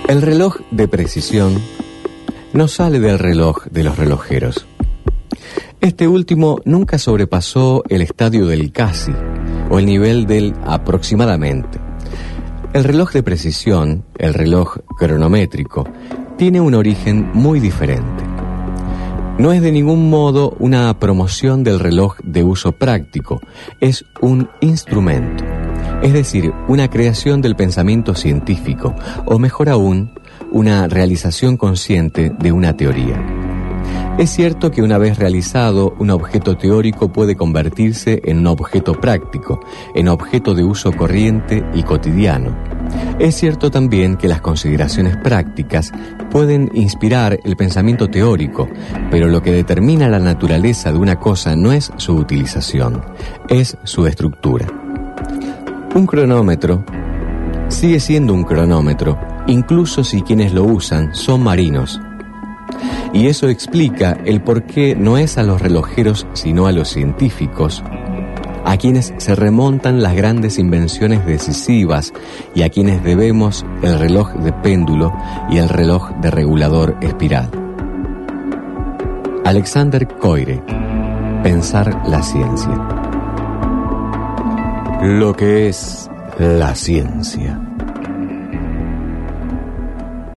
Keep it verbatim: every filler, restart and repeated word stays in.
El reloj de precisión no sale del reloj de los relojeros. Este último nunca sobrepasó el estadio del casi o el nivel del aproximadamente. El reloj de precisión, el reloj cronométrico, tiene un origen muy diferente. No es de ningún modo una promoción del reloj de uso práctico, es un instrumento, es decir, una creación del pensamiento científico, o mejor aún, una realización consciente de una teoría. Es cierto que una vez realizado, un objeto teórico puede convertirse en un objeto práctico, en objeto de uso corriente y cotidiano. Es cierto también que las consideraciones prácticas pueden inspirar el pensamiento teórico, pero lo que determina la naturaleza de una cosa no es su utilización, es su estructura. Un cronómetro sigue siendo un cronómetro, incluso si quienes lo usan son marinos. Y eso explica el por qué no es a los relojeros, sino a los científicos, a quienes se remontan las grandes invenciones decisivas y a quienes debemos el reloj de péndulo y el reloj de regulador espiral. Alexander Coire, Pensar la ciencia. Lo que es la ciencia.